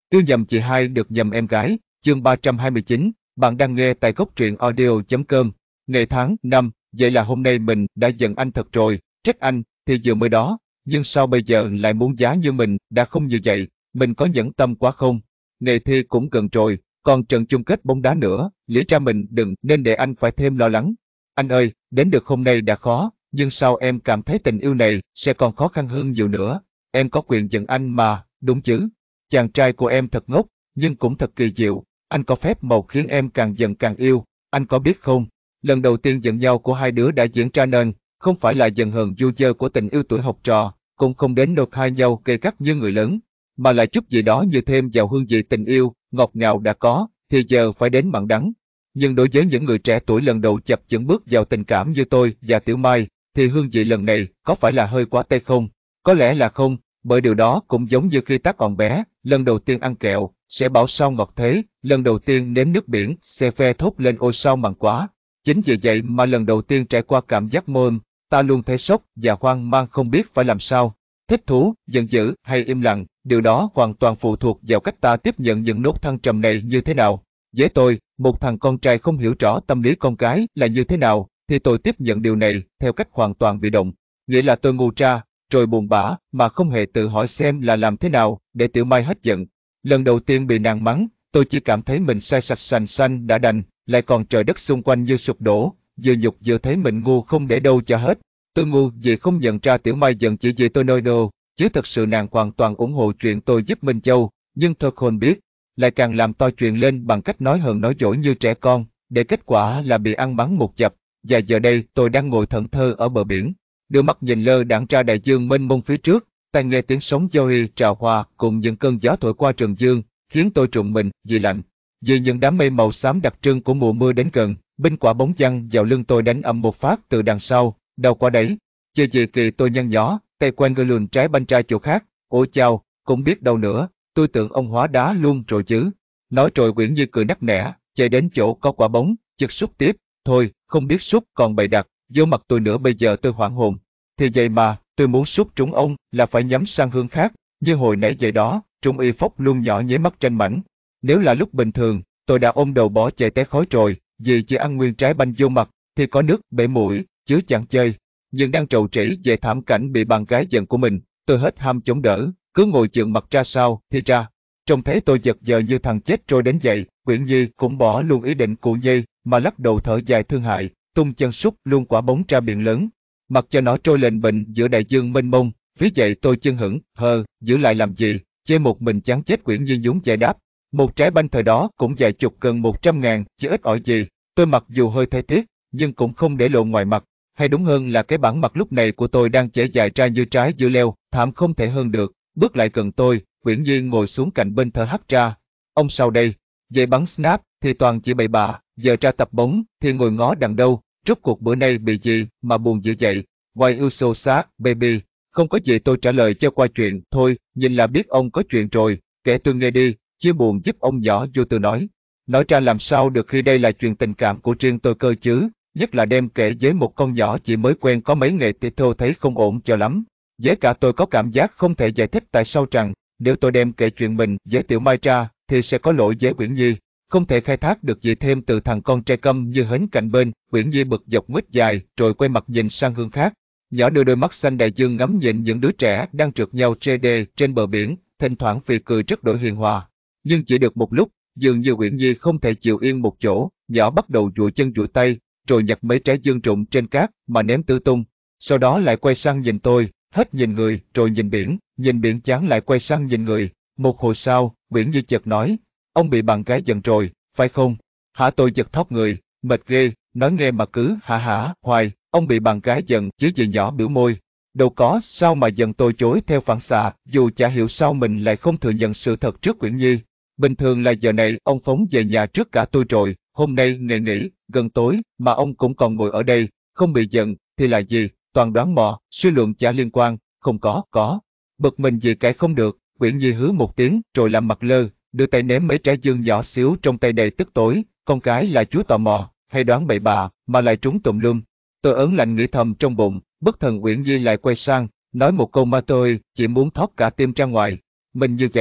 Yêu nhầm chị hai được nhầm em gái, chương 329, bạn đang nghe tại góc truyện audio.com. Ngày tháng, năm, vậy là hôm nay mình đã giận anh thật rồi, trách anh, thì vừa mới đó, nhưng sao bây giờ lại muốn giá như mình đã không như vậy, mình có nhẫn tâm quá không? Ngày thi cũng gần rồi, còn trận chung kết bóng đá nữa, lý ra mình đừng nên để anh phải thêm lo lắng. Anh ơi, đến được hôm nay đã khó, nhưng sao em cảm thấy tình yêu này sẽ còn khó khăn hơn nhiều nữa? Em có quyền giận anh mà, đúng chứ? Chàng trai của em thật ngốc, nhưng cũng thật kỳ diệu. Anh có phép màu khiến em càng giận càng yêu. Anh có biết không? Lần đầu tiên giận nhau của hai đứa đã diễn ra nên không phải là giận hờn du dơ của tình yêu tuổi học trò, cũng không đến nỗi hai nhau gây gắt như người lớn, mà là chút gì đó như thêm vào hương vị tình yêu ngọt ngào đã có, thì giờ phải đến mặn đắng. Nhưng đối với những người trẻ tuổi lần đầu chập chững bước vào tình cảm như tôi và Tiểu Mai, thì hương vị lần này có phải là hơi quá tây không? Có lẽ là không. Bởi điều đó cũng giống như khi tác còn bé, lần đầu tiên ăn kẹo, sẽ bảo sao ngọt thế, lần đầu tiên nếm nước biển, sẽ phe thốt lên ôi sao mặn quá. Chính vì vậy mà lần đầu tiên trải qua cảm giác mơ, ta luôn thấy sốc và hoang mang không biết phải làm sao. Thích thú, giận dữ hay im lặng, điều đó hoàn toàn phụ thuộc vào cách ta tiếp nhận những nốt thăng trầm này như thế nào. Với tôi, một thằng con trai không hiểu rõ tâm lý con gái là như thế nào, thì tôi tiếp nhận điều này theo cách hoàn toàn bị động. Nghĩa là tôi ngu ra, rồi buồn bã mà không hề tự hỏi xem là làm thế nào để Tiểu Mai hết giận. Lần đầu tiên bị nàng mắng, tôi chỉ cảm thấy mình sai sạch sành xanh đã đành, lại còn trời đất xung quanh như sụp đổ, vừa nhục vừa thấy mình ngu không để đâu cho hết. Tôi ngu vì không nhận ra Tiểu Mai giận chỉ vì tôi nôi nô, chứ thật sự nàng hoàn toàn ủng hộ chuyện tôi giúp Minh Châu, nhưng tôi không biết, lại càng làm to chuyện lên bằng cách nói hờn nói dỗi như trẻ con, để kết quả là bị ăn mắng một chập. Và giờ đây tôi đang ngồi thẫn thờ ở bờ biển, đưa mắt nhìn lơ đãng ra đại dương mênh mông phía trước, tai nghe tiếng sóng Joey trào hòa cùng những cơn gió thổi qua trường dương, khiến tôi rùng mình vì lạnh. Vì những đám mây màu xám đặc trưng của mùa mưa đến gần, binh quả bóng văng vào lưng tôi đánh ầm một phát từ đằng sau, đau quá đấy. Chưa gì kỳ tôi nhăn nhó, tay quen người luồn trái banh ra chỗ khác. Ôi chao, cũng biết đâu nữa, tôi tưởng ông hóa đá luôn rồi chứ. Nói rồi Nguyễn Như cười nắc nẻ, chạy đến chỗ có quả bóng, chực xúc tiếp. Thôi, không biết xúc còn bày đặt vô mặt tôi nữa, bây giờ tôi hoảng hồn. Thì vậy mà, tôi muốn xúc trúng ông là phải nhắm sang hướng khác, như hồi nãy vậy đó, Trung Y Phốc luôn nhỏ nháy mắt tranh mảnh. Nếu là lúc bình thường, tôi đã ôm đầu bỏ chạy té khói rồi, vì chỉ ăn nguyên trái banh vô mặt, thì có nước bể mũi, chứ chẳng chơi. Nhưng đang trầu trĩ về thảm cảnh bị bạn gái giận của mình, tôi hết ham chống đỡ, cứ ngồi chượng mặt ra sao, thì ra. Trông thấy tôi giật giờ như thằng chết trôi đến vậy, Uyển Nhi cũng bỏ luôn ý định cụ nhây, mà lắc đầu thở dài thương hại, tung chân sút luôn quả bóng ra biển lớn, mặc cho nó trôi lềnh bềnh giữa đại dương mênh mông. Phía vậy tôi chân hững, giữ lại làm gì, chê một mình chán chết. Uyển Nhi nhún giải đáp, một trái banh thời đó cũng vài chục gần 100.000, chứ ít ỏi gì. Tôi mặc dù hơi thấy tiếc, nhưng cũng không để lộ ngoài mặt, hay đúng hơn là cái bản mặt lúc này của tôi đang chảy dài ra như trái dưa leo, thảm không thể hơn được. Bước lại gần tôi, Uyển Nhi ngồi xuống cạnh bên thở hắt ra. Ông sau đây, về bắn snap thì toàn chỉ bậy bạ, giờ ra tập bóng thì ngồi ngó đằng đâu. Rốt cuộc bữa nay bị gì mà buồn dữ vậy? Why you so sad, baby? Không có gì, tôi trả lời cho qua chuyện. Thôi, nhìn là biết ông có chuyện rồi, kể tôi nghe đi, chia buồn giúp ông nhỏ vô tư nói. Nói ra làm sao được khi đây là chuyện tình cảm của riêng tôi cơ chứ, nhất là đem kể với một con nhỏ chỉ mới quen có mấy ngày thì tôi thấy không ổn cho lắm. Với cả tôi có cảm giác không thể giải thích tại sao rằng, nếu tôi đem kể chuyện mình với Tiểu Mai ra, thì sẽ có lỗi với Uyển Nhi. Không thể khai thác được gì thêm từ thằng con trai câm như hến cạnh bên. Uyển Nhi bực dọc nguyết dài, rồi quay mặt nhìn sang hướng khác. Nhỏ đưa đôi mắt xanh đại dương ngắm nhìn những đứa trẻ đang trượt nhau trê đê trên bờ biển, thỉnh thoảng phì cười rất đổi hiền hòa. Nhưng chỉ được một lúc, dường như Uyển Nhi không thể chịu yên một chỗ, nhỏ bắt đầu duỗi chân duỗi tay, rồi nhặt mấy trái dương rụng trên cát mà ném tứ tung. Sau đó lại quay sang nhìn tôi, hết nhìn người, rồi nhìn biển chán lại quay sang nhìn người. Một hồi sau, Uyển Nhi chợt nói, ông bị bạn gái giận rồi, phải không? Hả? Tôi giật thót người, mệt ghê, nói nghe mà cứ hả hoài. Ông bị bạn gái giận chứ gì? Nhỏ biểu môi. Đâu có, sao mà giận? Tôi chối theo phản xạ, dù chả hiểu sao mình lại không thừa nhận sự thật trước Uyển Nhi. Bình thường là giờ này ông phóng về nhà trước cả tôi rồi, hôm nay ngày nghỉ, gần tối, mà ông cũng còn ngồi ở đây, không bị giận, thì là gì? Toàn đoán mò, suy luận chả liên quan, không có. Bực mình gì cãi không được, Uyển Nhi hứ một tiếng rồi làm mặt lơ, đưa tay ném mấy trái dương nhỏ xíu trong tay đầy tức tối. Con cái là chúa tò mò, hay đoán bậy bạ, mà lại trúng tùm lum. Tôi ớn lạnh nghĩ thầm trong bụng, bất thần Uyển Nhi lại quay sang, nói một câu mà tôi chỉ muốn thoát cả tim ra ngoài. Mình như vậy,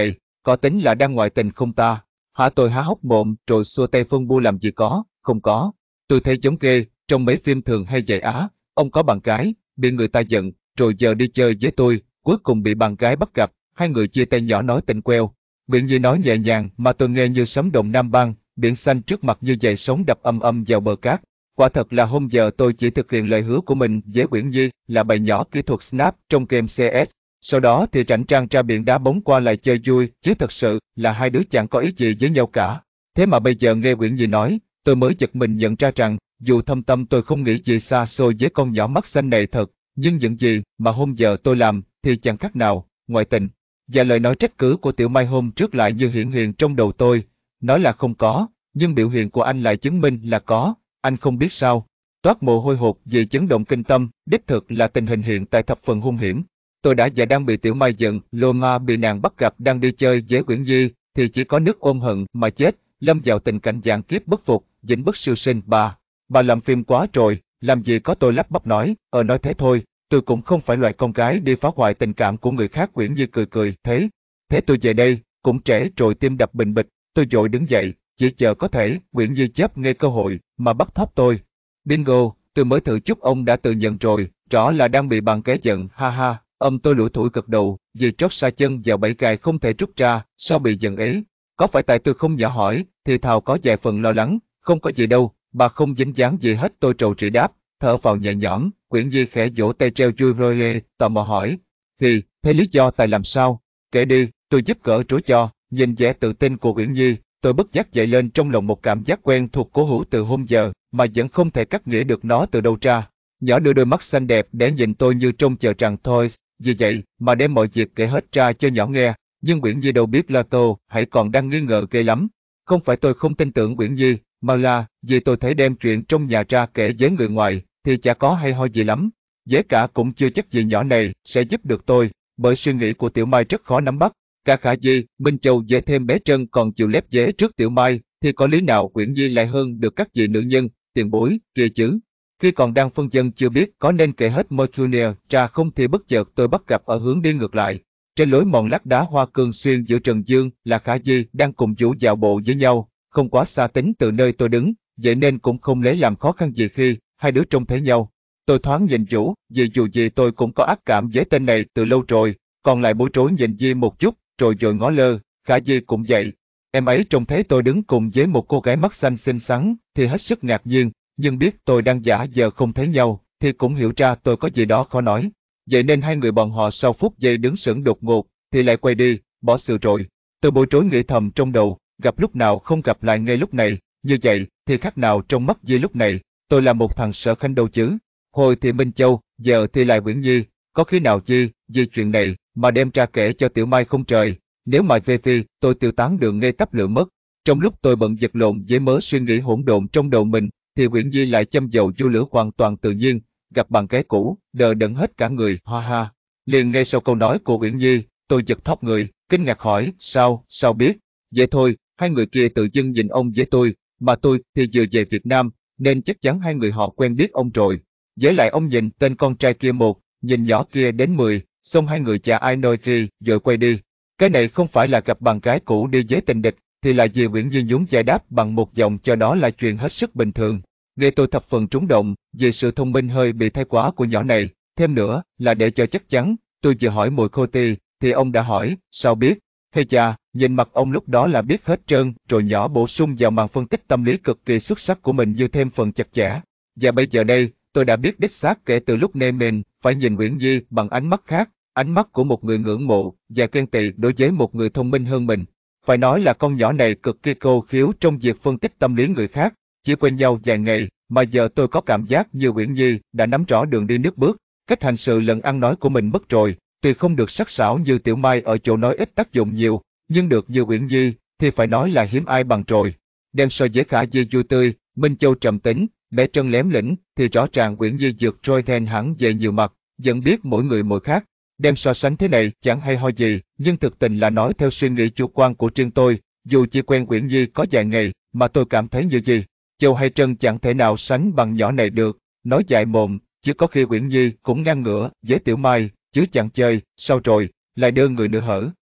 có tính là đang ngoại tình không ta? Hả, tôi há hốc mồm rồi xua tay phân bua, làm gì có, không có. Tôi thấy giống ghê, trong mấy phim thường hay vậy á, ông có bạn gái, bị người ta giận, rồi giờ đi chơi với tôi, cuối cùng bị bạn gái bắt gặp, hai người chia tay nhỏ nói tình queo. Biển Nhi nói nhẹ nhàng mà tôi nghe như sấm động Nam Bang, biển xanh trước mặt như dậy sóng đập âm âm vào bờ cát. Quả thật là hôm giờ tôi chỉ thực hiện lời hứa của mình với Nguyễn Nhi là bày nhỏ kỹ thuật Snap trong game CS. Sau đó thì rảnh rang ra biển đá bóng qua lại chơi vui, chứ thật sự là hai đứa chẳng có ý gì với nhau cả. Thế mà bây giờ nghe Nguyễn Nhi nói, tôi mới giật mình nhận ra rằng, dù thâm tâm tôi không nghĩ gì xa xôi với con nhỏ mắt xanh này thật, nhưng những gì mà hôm giờ tôi làm thì chẳng khác nào ngoại tình. Và lời nói trách cứ của Tiểu Mai hôm trước lại như hiện hiện trong đầu tôi, nói là không có, nhưng biểu hiện của anh lại chứng minh là có, anh không biết sao. Toát mồ hôi hột vì chấn động kinh tâm, đích thực là tình hình hiện tại thập phần hung hiểm. Tôi đã và đang bị Tiểu Mai giận, lô ma bị nàng bắt gặp đang đi chơi với Nguyễn Nhi, thì chỉ có nước ôm hận mà chết, lâm vào tình cảnh dạng kiếp bất phục, vĩnh bất siêu sinh. Bà làm phim quá rồi, làm gì có. Tôi lắp bắp nói, nói thế thôi, tôi cũng không phải loại con gái đi phá hoại tình cảm của người khác. Nguyễn Nhi cười cười, thế tôi về đây, cũng trễ rồi. Tim đập bình bịch, tôi vội đứng dậy, chỉ chờ có thể Nguyễn Nhi chớp ngay cơ hội mà bắt thóp tôi. Bingo, tôi mới thử chút ông đã tự nhận rồi, rõ là đang bị bạn ké giận, ha ha. Tôi lủi thủi gật đầu, vì trót xa chân vào bẫy gài không thể rút ra, sao bị giận ấy? Có phải tại tôi không nhỏ hỏi, thì thào có vài phần lo lắng, không có gì đâu, bà không dính dáng gì hết. Tôi trầu trĩ đáp, thở vào nhẹ nhõm. Nguyễn Nhi khẽ vỗ tay treo chui rơi lê, tò mò hỏi, thì, thế lý do tại làm sao? Kể đi, tôi giúp gỡ rối cho. Nhìn vẻ tự tin của Nguyễn Nhi, tôi bất giác dậy lên trong lòng một cảm giác quen thuộc cố hữu từ hôm giờ, mà vẫn không thể cắt nghĩa được nó từ đâu ra. Nhỏ đưa đôi mắt xanh đẹp để nhìn tôi như trông chờ rằng thôi, vì vậy mà đem mọi việc kể hết ra cho nhỏ nghe. Nhưng Nguyễn Nhi đâu biết là tôi hãy còn đang nghi ngờ ghê lắm. Không phải tôi không tin tưởng Nguyễn Nhi, mà là vì tôi thấy đem chuyện trong nhà ra kể với người ngoài thì chả có hay ho gì lắm. Dễ cả cũng chưa chắc gì nhỏ này sẽ giúp được tôi, bởi suy nghĩ của Tiểu Mai rất khó nắm bắt. Cả Khả Di, Minh Châu dễ thêm bé Trân còn chịu lép vế trước Tiểu Mai, thì có lý nào Nguyễn Nhi lại hơn được các vị nữ nhân, tiền bối kia chứ? Khi còn đang phân vân chưa biết có nên kể hết Mercurial ra không thì bất chợt tôi bắt gặp ở hướng đi ngược lại. Trên lối mòn lát đá hoa cương xuyên giữa Trần Dương là Khả Di đang cùng Vũ dạo bộ với nhau, không quá xa tính từ nơi tôi đứng, vậy nên cũng không lấy làm khó khăn gì khi hai đứa trông thấy nhau. Tôi thoáng nhìn Vũ, vì dù gì tôi cũng có ác cảm với tên này từ lâu rồi, còn lại bối rối nhìn Di một chút, rồi dội ngó lơ. Khả Di cũng vậy. Em ấy trông thấy tôi đứng cùng với một cô gái mắt xanh xinh xắn, thì hết sức ngạc nhiên, nhưng biết tôi đang giả giờ không thấy nhau, thì cũng hiểu ra tôi có gì đó khó nói. Vậy nên hai người bọn họ sau phút giây đứng sững đột ngột, thì lại quay đi, bỏ sự rồi. Tôi bối rối nghĩ thầm trong đầu, gặp lúc nào không gặp lại ngay lúc này, như vậy thì khác nào trong mắt Di lúc này, tôi là một thằng Sở Khanh đâu chứ. Hồi thì Minh Châu, giờ thì lại Nguyễn Nhi, có khi nào Di chuyện này mà đem ra kể cho Tiểu Mai không trời? Nếu mà về phi, tôi tiêu tán đường ngay tắp lửa mất. Trong lúc tôi bận vật lộn với mớ suy nghĩ hỗn độn trong đầu mình, thì Nguyễn Nhi lại châm dầu vô lửa hoàn toàn tự nhiên, gặp bạn gái cũ, đờ đẫn hết cả người, ha ha. Liền ngay sau câu nói của Nguyễn Nhi, tôi giật thót người, kinh ngạc hỏi, sao biết? Vậy thôi, hai người kia tự dưng nhìn ông với tôi, mà tôi thì vừa về Việt Nam, nên chắc chắn hai người họ quen biết ông rồi. Với lại ông nhìn tên con trai kia một, nhìn nhỏ kia đến 10, xong hai người chả ai nói gì, rồi quay đi. Cái này không phải là gặp bạn gái cũ đi với tình địch, thì là gì? Nguyễn Nhi nhún giải đáp bằng một giọng cho đó là chuyện hết sức bình thường. Nghe tôi thập phần trúng động vì sự thông minh hơi bị thái quá của nhỏ này. Thêm nữa là để cho chắc chắn, tôi vừa hỏi mùi khô ti, thì ông đã hỏi, sao biết? Hay chà, nhìn mặt ông lúc đó là biết hết trơn, rồi nhỏ bổ sung vào màn phân tích tâm lý cực kỳ xuất sắc của mình như thêm phần chặt chẽ. Và bây giờ đây, tôi đã biết đích xác kể từ lúc nên mình phải nhìn Nguyễn Nhi bằng ánh mắt khác, ánh mắt của một người ngưỡng mộ và ghen tị đối với một người thông minh hơn mình. Phải nói là con nhỏ này cực kỳ cô khiếu trong việc phân tích tâm lý người khác. Chỉ quen nhau vài ngày mà giờ tôi có cảm giác như Nguyễn Nhi đã nắm rõ đường đi nước bước, cách hành sự lẫn ăn nói của mình mất rồi. Tuy không được sắc sảo như Tiểu Mai ở chỗ nói ít tác dụng nhiều, nhưng được như Nguyễn Nhi thì phải nói là hiếm ai bằng rồi. Đem so với Khả Di vui tươi, Minh Châu trầm tính, bé Trân lém lĩnh, thì rõ ràng Nguyễn Nhi vượt trôi then hẳn về nhiều mặt, vẫn biết mỗi người mỗi khác. Đem so sánh thế này chẳng hay ho gì, nhưng thực tình là nói theo suy nghĩ chủ quan của riêng tôi. Dù chỉ quen Nguyễn Nhi có vài ngày, mà tôi cảm thấy như gì Châu hay Trân chẳng thể nào sánh bằng nhỏ này được. Nói dại mồm, chứ có khi Nguyễn Nhi cũng ngang ngửa với Tiểu Mai, chứ chẳng chơi, sao rồi, lại đưa người nữa hở.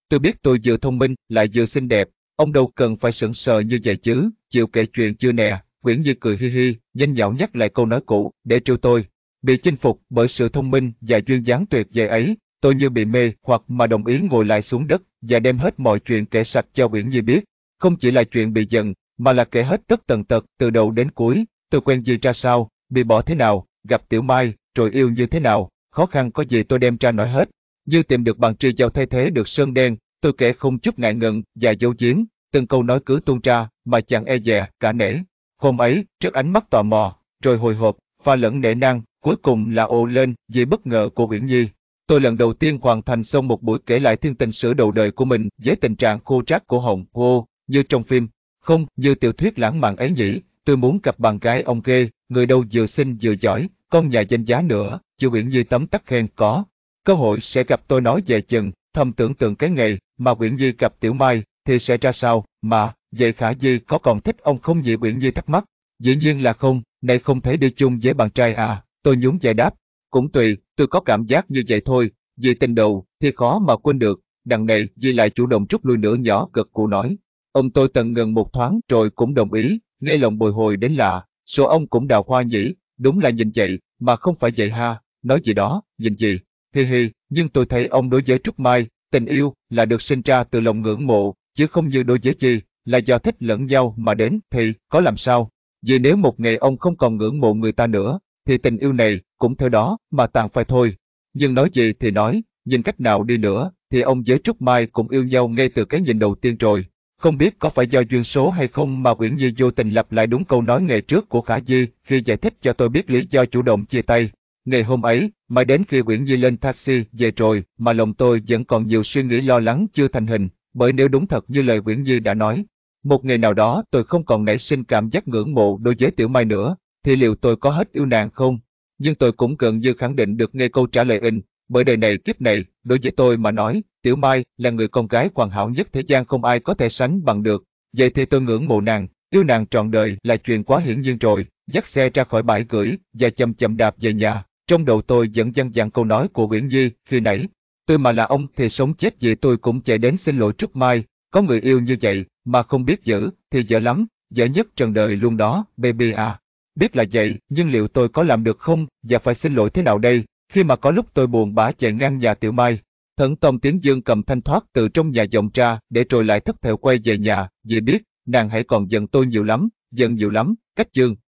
Tôi biết tôi vừa thông minh lại vừa xinh đẹp, ông đâu cần phải sững sờ như vậy chứ, chịu kể chuyện chưa nè. Nguyễn Nhi cười hi hi, nhanh nhảu nhắc lại câu nói cũ để trêu tôi. Bị chinh phục bởi sự thông minh và duyên dáng tuyệt vời ấy, tôi như bị mê hoặc mà đồng ý ngồi lại xuống đất và đem hết mọi chuyện kể sạch cho Nguyễn Nhi biết. Không chỉ là chuyện bị giận, mà là kể hết tất tần tật từ đầu đến cuối. Tôi quen Nhi ra sao, bị bỏ thế nào, gặp Tiểu Mai, rồi yêu như thế nào, khó khăn có gì tôi đem ra nói hết. Như tìm được bằng tri giao thay thế được sơn đen, tôi kể không chút ngại ngần và giấu giếm, từng câu nói cứ tuôn ra mà chẳng e dè cả nể. Hôm ấy, trước ánh mắt tò mò, rồi hồi hộp, pha lẫn nể nang, cuối cùng là ồ lên vì bất ngờ của Uyển Nhi. Tôi lần đầu tiên hoàn thành xong một buổi kể lại thiên tình sử đầu đời của mình với tình trạng khô rác cổ họng, như trong phim, không như tiểu thuyết lãng mạn ấy nhỉ. Tôi muốn gặp bạn gái ông ghê, người đâu vừa xinh vừa giỏi, con nhà danh giá nữa, chưa Uyển Nhi tấm tắc khen có. Cơ hội sẽ gặp tôi nói về chừng, thầm tưởng tượng cái ngày mà Uyển Nhi gặp Tiểu Mai thì sẽ ra sao, mà vậy Khả Di có còn thích ông không vậy? Uyển Nhi thắc mắc. Dĩ nhiên là không, này không thể đi chung với bạn trai à, tôi nhún vai đáp. Cũng tùy, tôi có cảm giác như vậy thôi, vì tình đầu thì khó mà quên được. Đằng này Di lại chủ động rút lui nửa nhỏ gật cụ nói. Ông tôi tần ngần một thoáng rồi cũng đồng ý, nghe lòng bồi hồi đến lạ, số ông cũng đào hoa nhỉ, đúng là nhìn vậy, mà không phải vậy ha, nói gì đó, nhìn gì, hi hi, nhưng tôi thấy ông đối với Trúc Mai, tình yêu là được sinh ra từ lòng ngưỡng mộ, chứ không như đối với Chi, là do thích lẫn nhau mà đến thì có làm sao. Vì nếu một ngày ông không còn ngưỡng mộ người ta nữa, thì tình yêu này cũng theo đó mà tàn phai thôi. Nhưng nói gì thì nói, nhìn cách nào đi nữa, thì ông với Trúc Mai cũng yêu nhau ngay từ cái nhìn đầu tiên rồi. Không biết có phải do duyên số hay không mà Uyển Nhi vô tình lặp lại đúng câu nói ngày trước của Khả Di khi giải thích cho tôi biết lý do chủ động chia tay. Ngày hôm ấy, mãi đến khi Uyển Nhi lên taxi về rồi mà lòng tôi vẫn còn nhiều suy nghĩ lo lắng chưa thành hình, bởi nếu đúng thật như lời Uyển Nhi đã nói, một ngày nào đó tôi không còn nảy sinh cảm giác ngưỡng mộ đối với Tiểu Mai nữa, thì liệu tôi có hết yêu nàng không? Nhưng tôi cũng gần như khẳng định được ngay câu trả lời bởi đời này kiếp này, đối với tôi mà nói, Tiểu Mai là người con gái hoàn hảo nhất thế gian không ai có thể sánh bằng được. Vậy thì tôi ngưỡng mộ nàng, yêu nàng trọn đời là chuyện quá hiển nhiên rồi. Dắt xe ra khỏi bãi gửi và chậm chậm đạp về nhà. Trong đầu tôi vẫn văng vẳng câu nói của Uyển Nhi khi nãy. Tôi mà là ông thì sống chết gì tôi cũng chạy đến xin lỗi Trúc Mai. Có người yêu như vậy mà không biết giữ thì dở lắm, dở nhất trần đời luôn đó, baby à. Biết là vậy, nhưng liệu tôi có làm được không và phải xin lỗi thế nào đây? Khi mà có lúc tôi buồn bã chạy ngang nhà Tiểu Mai, Thẫn Tông Tiếng Dương cầm thanh thoát từ trong nhà vọng ra để rồi lại thất thểu quay về nhà, vì biết nàng hãy còn giận tôi nhiều lắm, cách Dương.